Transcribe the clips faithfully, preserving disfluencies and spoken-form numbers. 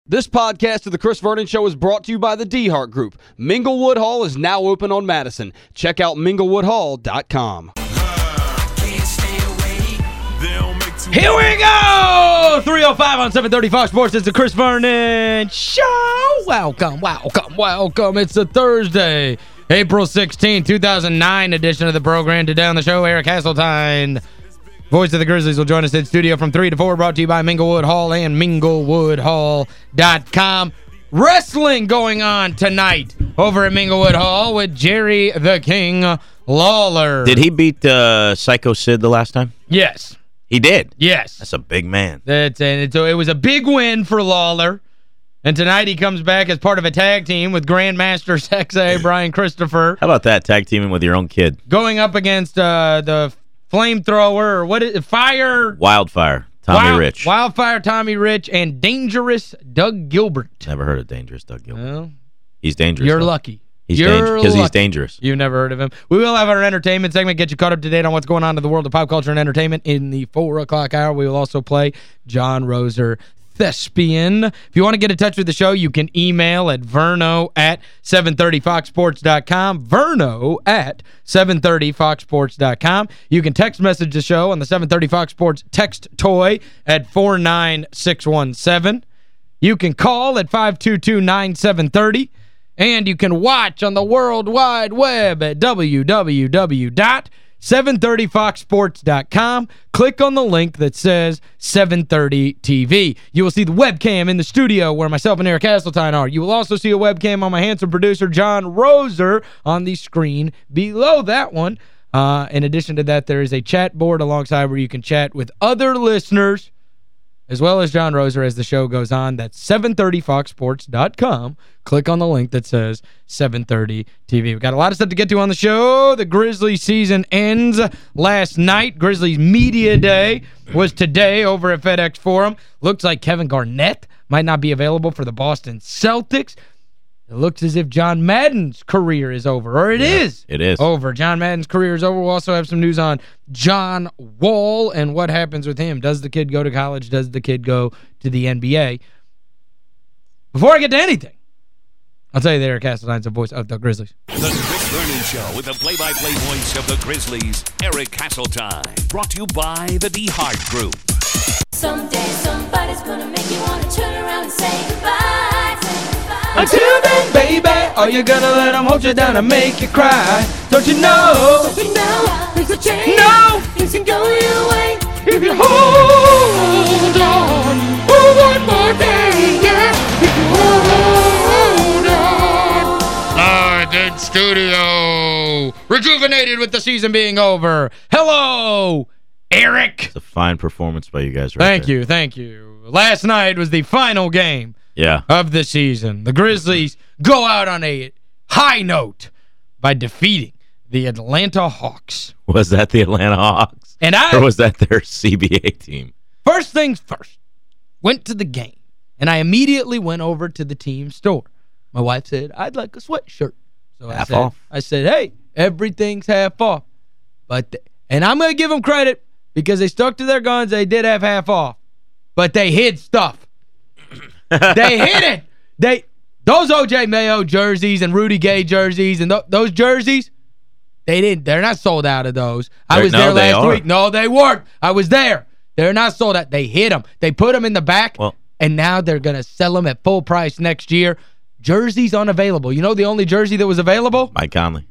This podcast of The Chris Vernon Show is brought to you by the DeHart Group. Minglewood Hall is now open on Madison. Check out minglewood hall dot com. Here we go! three oh five on seven thirty Fox Sports. It's The Chris Vernon Show. Welcome, welcome, welcome. It's a Thursday, April sixteenth, two thousand nine edition of the program. Today on the show, Eric Hasseltine, voice of the Grizzlies, will join us in studio from three to four, brought to you by Minglewood Hall and minglewood hall dot com. Wrestling going on tonight over at Minglewood Hall with Jerry the King Lawler. Did he beat uh, Psycho Sid the last time? Yes. He did? Yes. That's a big man. That's and it, so it was a big win for Lawler. And tonight he comes back as part of a tag team with Grandmaster Sexay Brian Christopher. How about that, tag teaming with your own kid? Going up against uh, the flamethrower, or what is it? Fire? Wildfire, Tommy Wild, Rich. Wildfire, Tommy Rich, and Dangerous Doug Gilbert. Never heard of Dangerous Doug Gilbert. Well, he's dangerous. You're though. lucky. He's You're dangerous because he's lucky. dangerous. You've never heard of him. We will have our entertainment segment, get you caught up to date on what's going on in the world of pop culture and entertainment in the four o'clock hour. We will also play John Roser Thespian. If you want to get in touch with the show, you can email at verno at seven thirty fox sports dot com. Verno at seven thirty fox sports dot com. You can text message the show on the seven thirty Fox Sports text toy at four nine six one seven. You can call at five two two nine seven three zero. And you can watch on the World Wide Web at w w w dot seven thirty fox sports dot com. Click on the link that says seven thirty T V. You will see the webcam in the studio where myself and Eric Hasseltine are. You will also see a webcam on my handsome producer, John Roser, on the screen below that one. Uh, in addition to that, there is a chat board alongside where you can chat with other listeners, as well as John Roser as the show goes on. That's seven thirty fox sports dot com. Click on the link that says seven thirty T V. We've got a lot of stuff to get to on the show. The Grizzlies season ends last night. Grizzlies Media Day was today over at FedEx Forum. Looks like Kevin Garnett might not be available for the Boston Celtics. It looks as if John Madden's career is over, or it yeah, is It is. over. John Madden's career is over. We'll also have some news on John Wall and what happens with him. Does the kid go to college? Does the kid go to the N B A? Before I get to anything, I'll tell you that Eric Hasseltine's the voice of the Grizzlies. The Chris Vernon Show with the play-by-play voice of the Grizzlies, Eric Hasseltine. Brought to you by the DeHart Group. Someday somebody's gonna make you wanna turn around and say goodbye, say goodbye. Until then, baby, are you gonna let them hold you down and make you cry? Don't you know? Don't you know things will change? No! Things can go your way If you hold on for one more day, yeah. If you hold on. Live in studio, rejuvenated with the season being over. Hello, Eric. It's a fine performance by you guys right Thank there. you, thank you. Last night was the final game Yeah. of the season. The Grizzlies go out on a high note by defeating the Atlanta Hawks. Was that the Atlanta Hawks? And I Or was that their C B A team? First things first, went to the game, and I immediately went over to the team store. My wife said, I'd like a sweatshirt. So Half I said, off. I said, hey, everything's half off. But th And I'm going to give them credit because they stuck to their guns. They did have half off. But they hid stuff. They hid it. They Those O J Mayo jerseys and Rudy Gay jerseys and th those jerseys, they didn't. They're not sold out of those. I They're, was no, there they last are. week. No, they weren't. I was there. They're not sold out. They hid them. They put them in the back, Well, and now they're going to sell them at full price next year. Jerseys unavailable. You know the only jersey that was available? Mike Conley.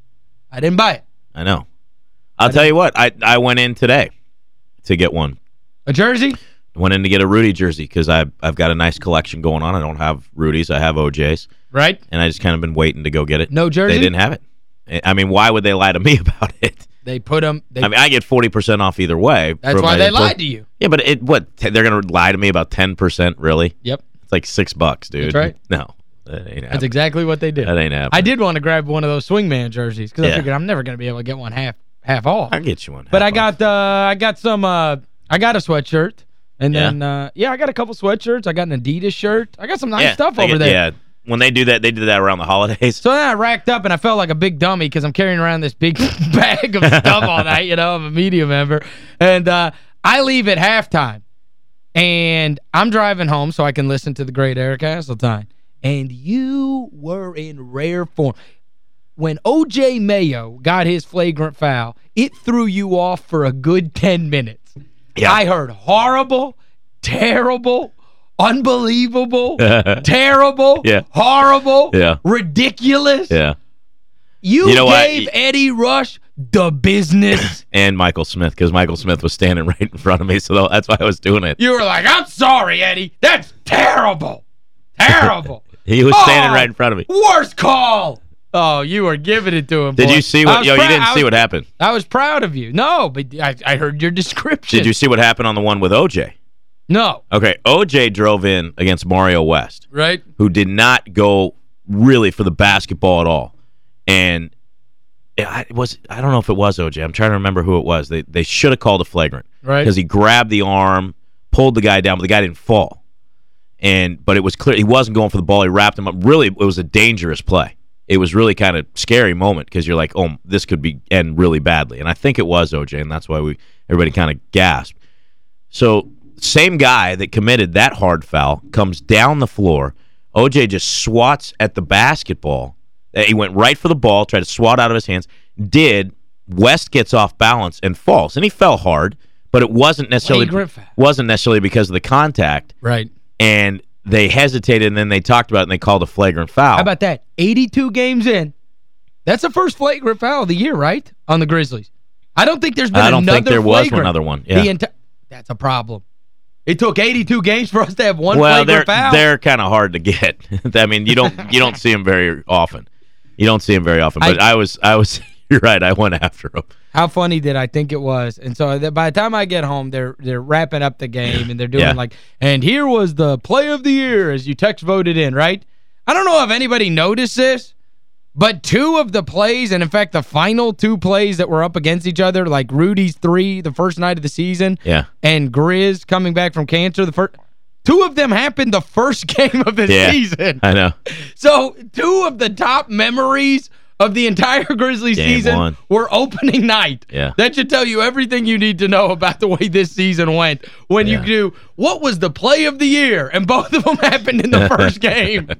I didn't buy it. I know. I'll tell you what. I, I went in today to get one. A jersey? Went in to get a Rudy jersey because I've, I've got a nice collection going on. I don't have Rudy's. I have O J's. Right. And I just kind of been waiting to go get it. No jersey? They didn't have it. I mean, why would they lie to me about it? They put them... They, I mean, I get forty percent off either way. that's why they lied to you. Yeah, but it what? T they're going to lie to me about ten percent, really? Yep. It's like six bucks, dude. That's right. No, that ain't happening. That's exactly what they did. That ain't happening. I did want to grab one of those swingman jerseys because I Yeah. figured I'm never going to be able to get one half half off. I'll get you one. But I half got uh I got some uh I got a sweatshirt and Yeah. then uh yeah, I got a couple sweatshirts. I got an Adidas shirt. I got some nice yeah, stuff they over get- there. Yeah, when they do that, they do that around the holidays. So then I racked up and I felt like a big dummy because I'm carrying around this big bag of stuff all night, you know, I'm a media member. And uh I leave at halftime. And I'm driving home so I can listen to the great Eric Hasseltine. And you were in rare form. When O J Mayo got his flagrant foul, it threw you off for a good ten minutes. Yeah. I heard horrible, terrible, unbelievable, terrible, yeah. horrible, yeah. ridiculous. Yeah. You, you know gave what? Eddie Rush the business. And Michael Smith, because Michael Smith was standing right in front of me, so that's why I was doing it. You were like, I'm sorry, Eddie. That's terrible. Terrible. He was oh, standing right in front of me. Worst call. Oh, you were giving it to him, Did boy. you see what, yo, you didn't was, see what happened. I was proud of you. No, but I, I heard your description. Did you see what happened on the one with O J? No. Okay, O J drove in against Mario West. Right. Who did not go really for the basketball at all. And it was I don't know if it was O J. I'm trying to remember who it was. They they should have called a flagrant. Right. Because he grabbed the arm, pulled the guy down, but the guy didn't fall. And but it was clear he wasn't going for the ball. He wrapped him up. Really, it was a dangerous play. It was really kind of scary moment because you're like, oh, this could be end really badly. And I think it was O J, and that's why we everybody kind of gasped. So same guy that committed that hard foul comes down the floor. O J just swats at the basketball. He went right for the ball, tried to swat out of his hands. Did. West gets off balance and falls. And he fell hard, but it wasn't necessarily wasn't necessarily because of the contact. Right. And they hesitated, and then they talked about it, and they called a flagrant foul. How about that? eighty-two games in. That's the first flagrant foul of the year, right? On the Grizzlies. I don't think there's been another flagrant. I don't think there was another one. Yeah. The That's a problem. It took eighty-two games for us to have one well, flagrant they're, foul. they're kind of hard to get. I mean, you don't you don't see them very often. You don't see them very often. But I, I was I was you're right. I went after them. How funny did I think it was? And so that by the time I get home, they're they're wrapping up the game, and they're doing yeah. like, and here was the play of the year as you text voted in, right? I don't know if anybody noticed this, but two of the plays, and in fact the final two plays that were up against each other, like Rudy's three the first night of the season, yeah. and Grizz coming back from cancer, the first two of them happened the first game of the yeah, season. I know. So two of the top memories of the entire Grizzlies Game season one. were opening night. Yeah. That should tell you everything you need to know about the way this season went. When yeah. you do, what was the play of the year? And both of them happened in the first game.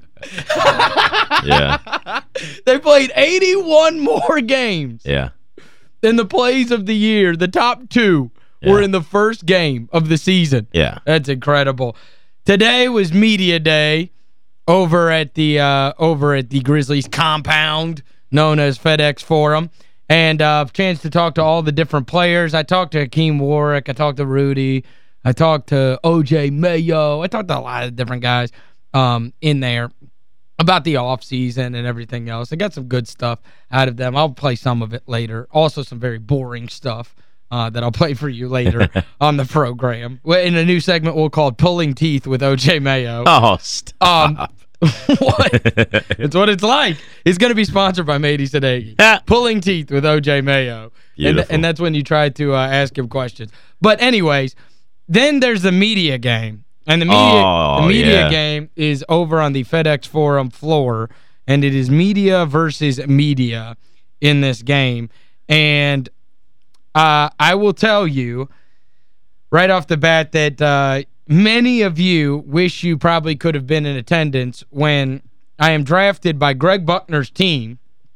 yeah. They played eighty-one more games. Yeah. Than the plays of the year. The top two yeah. were in the first game of the season. Yeah. That's incredible. Today was media day over at the uh, over at the Grizzlies compound known as FedEx Forum, and uh, chance to talk to all the different players. I talked to Hakeem Warwick. I talked to Rudy. I talked to O J Mayo. I talked to a lot of different guys um, in there about the offseason and everything else. I got some good stuff out of them. I'll play some of it later. Also some very boring stuff uh, that I'll play for you later on the program. In a new segment we'll call Pulling Teeth with O J Mayo. Oh, stop. Um, what? It's what it's like. It's going to be sponsored by Matey Sadeghi. Pulling Teeth with O J Mayo. And, and that's when you try to uh, ask him questions. But anyways, then there's the media game. And the media oh, the media yeah. game is over on the FedEx Forum floor, and it is media versus media in this game. And uh, I will tell you right off the bat that uh, many of you wish you probably could have been in attendance when I am drafted by Greg Buckner's team.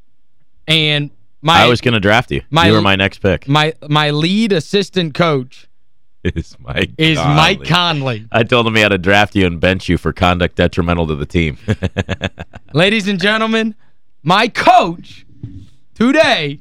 And my I was going to draft you. My, you were my next pick. My my lead assistant coach is Mike is Conley. Mike Conley. I told him he had to draft you and bench you for conduct detrimental to the team. Ladies and gentlemen, my coach today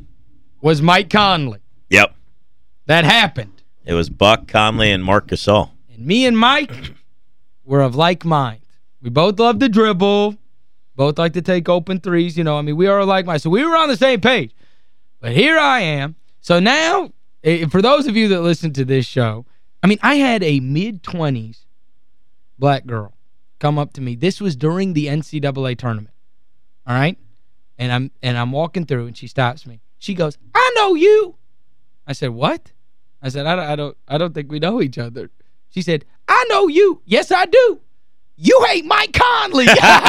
was Mike Conley. Yep. That happened. It was Buck, Conley, and Marc Gasol. And me and Mike were of like mind. We both love to dribble. Both like to take open threes. You know, I mean, we are like mind. So we were on the same page. But here I am. So now, for those of you that listen to this show, I mean, I had a mid-twenties black girl come up to me. This was during the N C double A tournament. All right? And I'm and I'm walking through, and she stops me. She goes, I know you. I said, what? I said, I don't, I don't, I don't think we know each other. She said, I know you. Yes, I do. You hate Mike Conley.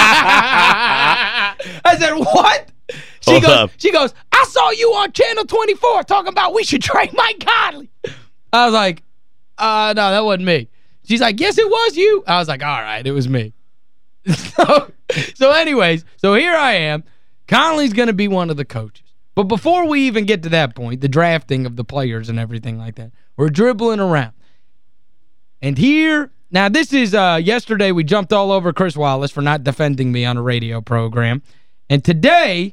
I said, what? She Hold goes, up. she goes, I saw you on Channel twenty-four talking about we should trade Mike Conley. I was like, uh, no, that wasn't me. She's like, yes, it was you. I was like, all right, it was me. so, so anyways, so here I am. Conley's going to be one of the coaches. But before we even get to that point, the drafting of the players and everything like that, we're dribbling around. And here, now this is, uh, yesterday we jumped all over Chris Wallace for not defending me on a radio program. And today,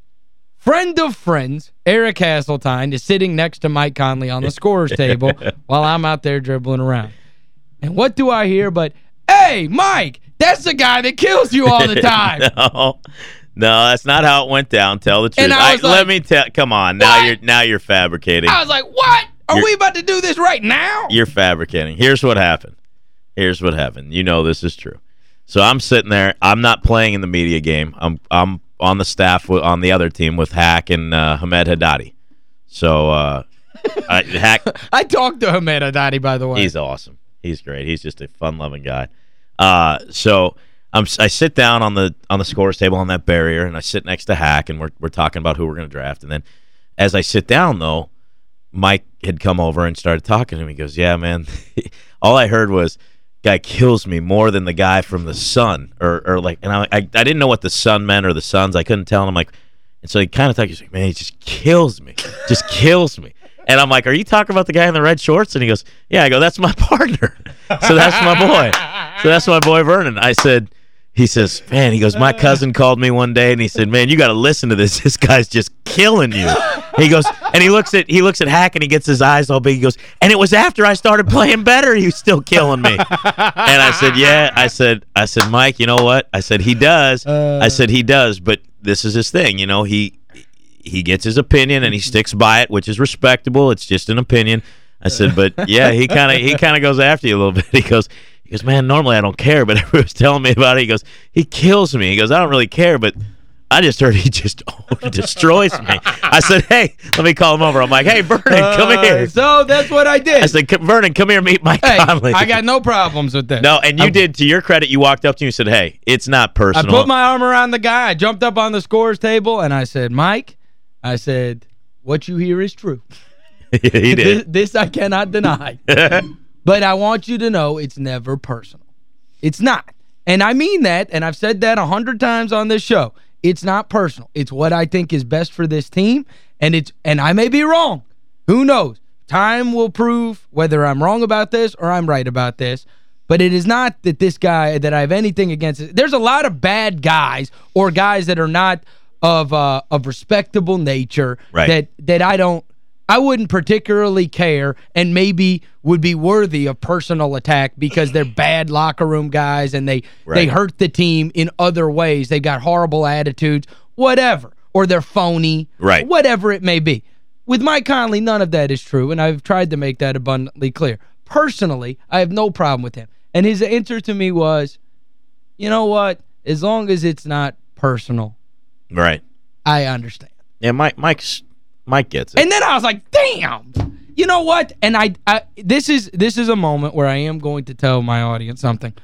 friend of friends, Eric Hasseltine, is sitting next to Mike Conley on the scorer's table while I'm out there dribbling around. And what do I hear but, hey, Mike, that's the guy that kills you all the time. no. No, that's not how it went down. Tell the truth. And I was I, like, let me tell. Come on. Now what? you're now you're fabricating. I was like, what? Are You're, we about to do this right now? You're fabricating. Here's what happened. Here's what happened. You know this is true. So I'm sitting there. I'm not playing in the media game. I'm I'm on the staff with, on the other team with Hack and uh, Hamed Haddadi. So uh, I, Hack. I talked to Hamed Haddadi, by the way. He's awesome. He's great. He's just a fun-loving guy. Uh, so. I'm, I sit down on the on the scorer's table on that barrier, and I sit next to Hack, and we're we're talking about who we're going to draft. And then as I sit down, though, Mike had come over and started talking to him. He goes, yeah, man, all I heard was, guy kills me more than the guy from the Sun. Or, or like, and I, I I didn't know what the Sun meant or the Suns. I couldn't tell. And I'm like, and so he kind of talked, he's like, man, he just kills me. Just kills me. And I'm like, are you talking about the guy in the red shorts? And he goes, yeah. I go, that's my partner. So that's my boy. So that's my boy Vernon. I said, he says, man, he goes, my cousin called me one day and he said, man, you got to listen to this. This guy's just killing you. He goes, and he looks at he looks at Hack and he gets his eyes all big. He goes, and it was after I started playing better, he was still killing me. And I said, yeah. I said, I said, Mike, you know what? I said, he does. Uh, I said, he does. But this is his thing. You know, he he gets his opinion and he sticks by it, which is respectable. It's just an opinion. I said, but yeah, he kind of he kind of goes after you a little bit. He goes, He goes, man, normally I don't care, but everybody was telling me about it. He goes, he kills me. He goes, I don't really care, but I just heard he just oh, destroys me. I said, hey, let me call him over. I'm like, hey, Vernon, come uh, here. So that's what I did. I said, Vernon, come here, meet Mike hey, Conley. I got no problems with that. No, and you I, did, to your credit, you walked up to me and said, hey, it's not personal. I put my arm around the guy. I jumped up on the scorer's table, and I said, Mike, I said, what you hear is true. He did. This, this I cannot deny. But I want you to know it's never personal. It's not. And I mean that, and I've said that a hundred times on this show. It's not personal. It's what I think is best for this team, and it's and I may be wrong. Who knows? Time will prove whether I'm wrong about this or I'm right about this. But it is not that this guy, that I have anything against it. There's a lot of bad guys or guys that are not of uh, of respectable nature right. that that I don't I wouldn't particularly care and maybe would be worthy of personal attack because they're bad locker room guys and they right. they hurt the team in other ways. They've got horrible attitudes, whatever. Or they're phony, right. whatever it may be. With Mike Conley, none of that is true, and I've tried to make that abundantly clear. Personally, I have no problem with him. And his answer to me was, you know what? As long as it's not personal, right? I understand. Yeah, Mike Mike's Mike gets it. And then I was like, damn. You know what? And I, I this is this is a moment where I am going to tell my audience something.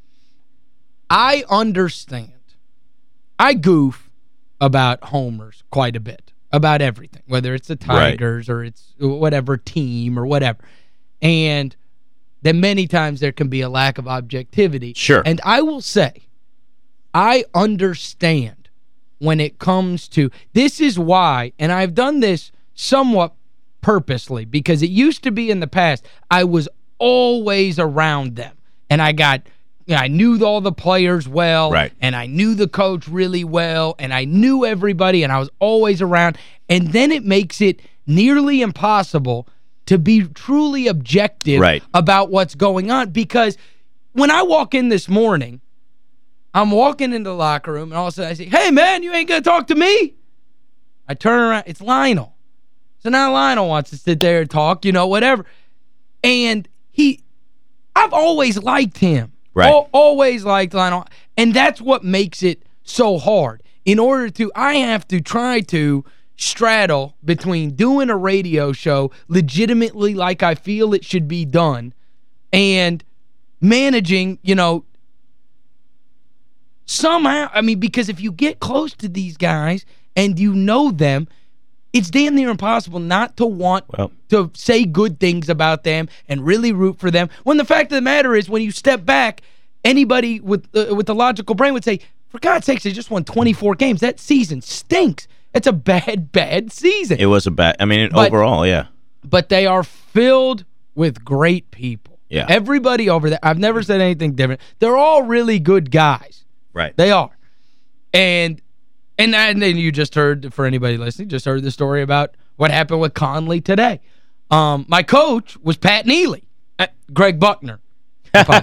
I understand. I goof about homers quite a bit. About everything. Whether it's the Tigers right. or it's whatever team or whatever. And then many times there can be a lack of objectivity. Sure. And I will say, I understand when it comes to, this is why, and I've done this somewhat purposely, because it used to be in the past, I was always around them. And I got, you know, I knew all the players well, right. and I knew the coach really well, and I knew everybody, and I was always around. And then it makes it nearly impossible to be truly objective right. about what's going on. Because when I walk in this morning, I'm walking into the locker room, and all of a sudden I say, hey, man, you ain't going to talk to me? I turn around. It's Lionel. So now Lionel wants to sit there and talk, you know, whatever. And he, I've always liked him. Right. Al always liked Lionel. And that's what makes it so hard. In order to, I have to try to straddle between doing a radio show legitimately like I feel it should be done and managing, you know, somehow, I mean, because if you get close to these guys and you know them, it's damn near impossible not to want Well. to say good things about them and really root for them. When the fact of the matter is, when you step back, anybody with uh, with the logical brain would say, for God's sakes, they just won twenty-four games. That season stinks. It's a bad, bad season. It was a bad, I mean, But- overall, yeah. But they are filled with great people. Yeah. Everybody over there, I've never said anything different. They're all really good guys. Right. They are. And and and then you just heard, for anybody listening, just heard the story about what happened with Conley today. Um, my coach was Pat Neely. Uh, Greg Buckner. Greg,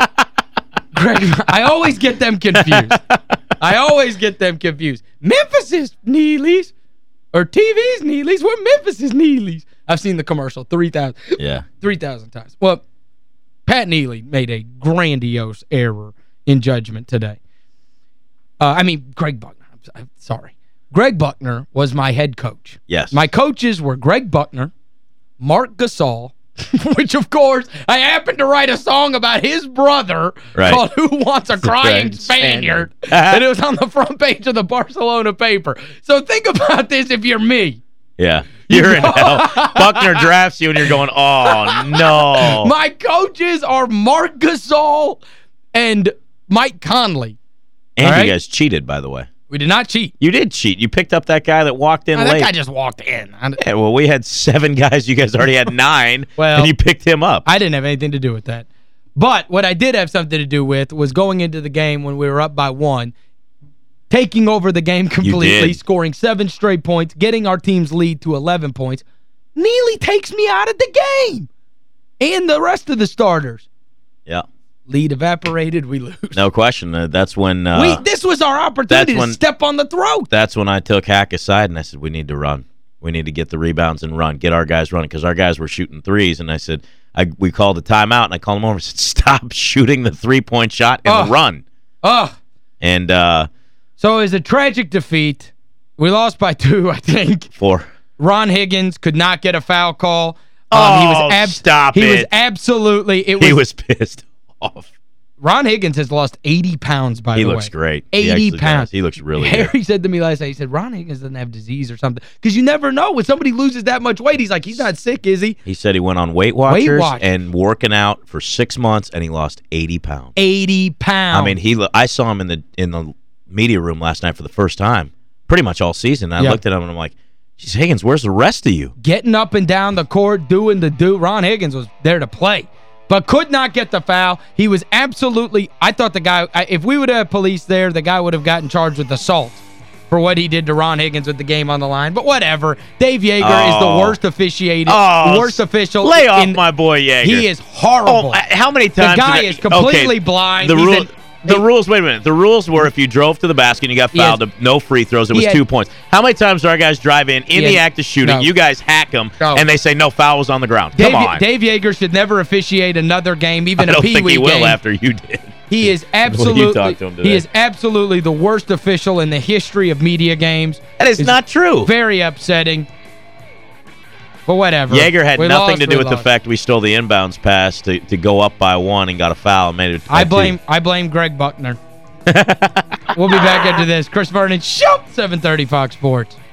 I always get them confused. I always get them confused. Memphis is Neely's. Or T V's Neely's. We're Memphis is Neely's. I've seen the commercial three thousand Yeah. three thousand times. Well, Pat Neely made a grandiose error in judgment today. Uh, I mean, Greg Buckner. I'm, I'm sorry. Greg Buckner was my head coach. Yes. My coaches were Greg Buckner, Mark Gasol, which, of course, I happened to write a song about his brother Right. called Who Wants a Crying Crying Spaniard? Spaniard. And it was on the front page of the Barcelona paper. So think about this if you're me. Yeah. You're in hell. Buckner drafts you and you're going, oh, no. My coaches are Mark Gasol and Mike Conley. And All right? you guys cheated, by the way. We did not cheat. You did cheat. You picked up that guy that walked in Uh, late. that guy just walked in. I, Yeah, well, we had seven guys. You guys already had nine, Well, and you picked him up. I didn't have anything to do with that. But what I did have something to do with was going into the game when we were up by one, taking over the game completely, did. scoring seven straight points, getting our team's lead to eleven points. Neely takes me out of the game. And the rest of the starters. Yeah. Lead evaporated, we lose. No question. Uh, that's when uh, we, this was our opportunity that's when- to step on the throat. that's when I took Hack aside and I said, we need to run. We need to get the rebounds and run. Get our guys running because our guys were shooting threes. And I said, I we called a timeout, and I called them over and said, stop shooting the three-point shot and Ugh. run. Ugh. And uh, So it was a tragic defeat. We lost by two, I think. for Ron Higgins could not get a foul call. Um, he was Oh, ab stop He was it. absolutely it was he was pissed off. Ron Higgins has lost eighty pounds, by He the way. looks great. He eighty actually does. pounds. He looks really Harry good. said to me last night, he said, Ron Higgins doesn't have disease or something. Because you never know. When somebody loses that much weight, he's like, he's not sick, is he? He said he went on Weight Watchers, Weight Watchers. and working out for six months, and he lost eighty pounds. eighty pounds. I mean, he. lo- I saw him in the in the media room last night for the first time, pretty much all season. I Yeah. looked at him and I'm like, "Geez, Higgins, where's the rest of you?" Getting up and down the court, doing the do. Ron Higgins was there to play, but could not get the foul. He was absolutely, I thought the guy, I, if we would have police there, the guy would have gotten charged with assault for what he did to Ron Higgins with the game on the line. But whatever. Dave Yeager is the Oh. worst officiating, Oh, worst official. Lay off in, my boy Yeager. He is horrible. Oh, uh, how many times? guy did I- is completely okay, blind. The He's rule. an- The he- rules, wait a minute. The rules were if you drove to the basket and you got He has- fouled, no free throws, it was he had- two points. How many times do our guys drive in, in He the had- act of shooting, no. you guys hack them, No. and they say, no, foul was on the ground. Dave, Come on. Dave Yeager should never officiate another game, even I a don't Pee think Wee he will game. after you did. He is you absolutely talked to him today. he is absolutely the worst official in the history of media games. That is It's not true. Very upsetting. But whatever. Yeager had We nothing lost, to do we with the lost. fact we stole the inbounds pass to, to go up by one and got a foul and made it I two. blame I blame Greg Buckner. We'll be back after this. Chris Vernon, show seven thirty Fox Sports.